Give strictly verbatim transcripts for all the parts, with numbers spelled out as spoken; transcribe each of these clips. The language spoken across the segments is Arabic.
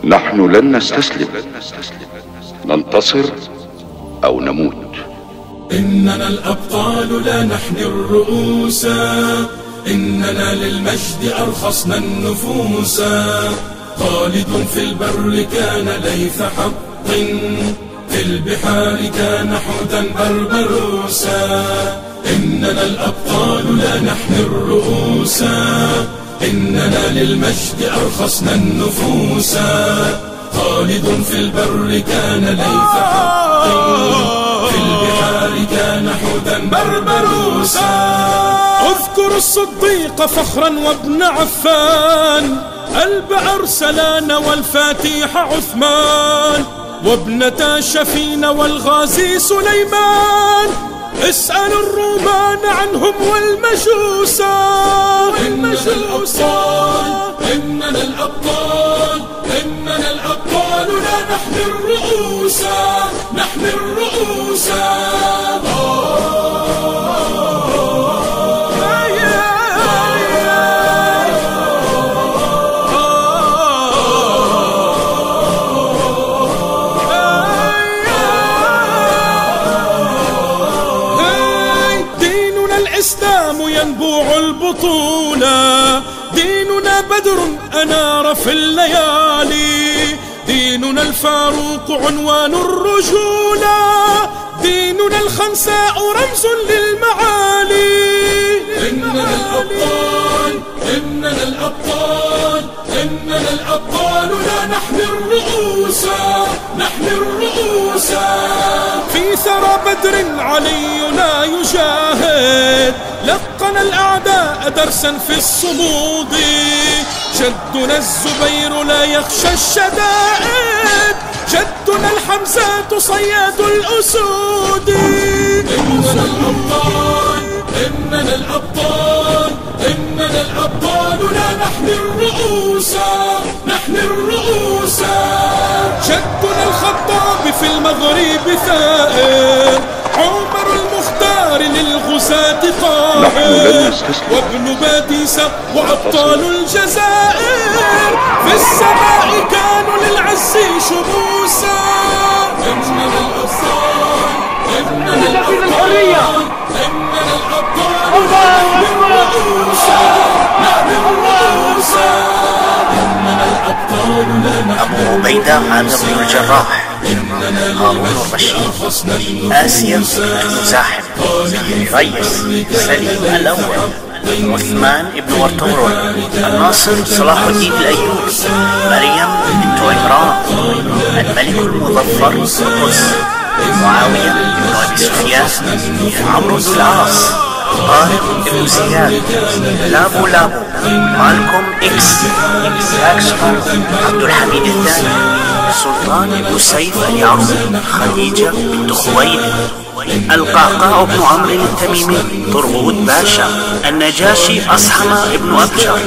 نحن لن نستسلم، ننتصر أو نموت. إننا الأبطال لا نحني الرؤوس، إننا للمجد أرخصنا النفوس. خالد في البر كان ليث حق، في البحار كان حوتا بربروسا. إننا الأبطال لا نحني الرؤوس، إننا للمجد أرخصنا النفوس. خالد في البر كان ليث حق، في البحار كان حوتا بربروسا. اذكر الصديق فخرا وابن عفان، الب أرسلان والفاتيح عثمان، وابنتا شفين والغازي سليمان. اسأل الرومان عنهم والمجوسا. إننا الأبطال، إننا الأبطال، إننا الأبطال لا نحمي الرؤوس، نحمي الرؤوس. الإسلام ينبوع البطولة، ديننا بدر أنار في الليالي، ديننا الفاروق عنوان الرجولة، ديننا الخنساء رمز للمعالي. إننا الأبطال، إننا الأبطال، إننا الأبطال لا نحمي الرؤوس، نحمي الرؤوس. في ثرى بدر علينا يجاهد، لقن الأعداء درسا في الصمود. جدنا الزبير لا يخشى الشدائد، جدنا الحمزات صياد الأسود. إننا الأبطال، إننا الأبطال، إننا الأبطال لا نحمي الرؤوس، نحمي الرؤوس. جدنا الخطاب في المغرب ثائر، عمر المختار للغزاة قاهر، وابن باديسة وأبطال الجزائر في السماء كانوا للعز شموسا. إننا الأبطال، إننا الأبطال، إننا الأبطال نحمي الرؤوس، نحمي الرؤوس. إننا الأبطال لا نحمي أبو عبيدة عامر بن الجراح، هارون الرشيد، آسيا بن المزاحم، ريس سليم الأول، عثمان بن ورطورون، الناصر صلاح الدين الأيوبي، مريم بنت عمران، الملك المظفر قدس، معاوية بن أبي سفيان، عمرو بن العاص، طارق بن زياد، لابو لابو، مالكوم إكس، لاكسبر، عبد الحميد الثاني، سلطان بن سيف اليعربي، خديجة بنت خويلد، القعقاع بن عمرو التميمي، طرغوت باشا، النجاشي أصحمة بن أبجر،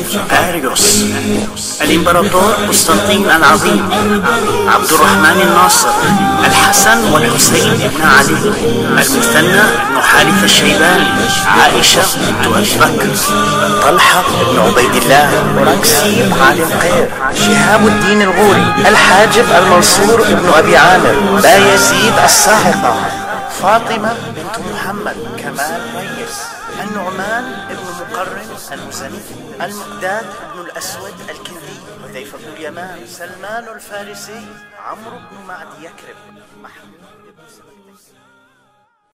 أريوس، الإمبراطور قسطنطين العظيم، عبد الرحمن الناصر، الحسن والحسين بن علي، المثنى بن حارثة الشيباني، عائشة بنت أبي بكر، طلحة بن عبيد الله، ركسي علي القير، شهاب الدين الغوري، الحاجب المنصور بن أبي عامر، بايزيد الصاعقة، فاطمة بنت محمد، كمال ريس، النعمان بن مقرن المزني، المقداد بن الأسود الكندي، حذيفة بن اليمان، سلمان الفارسي، عمرو بن معد يكرب، محمود بن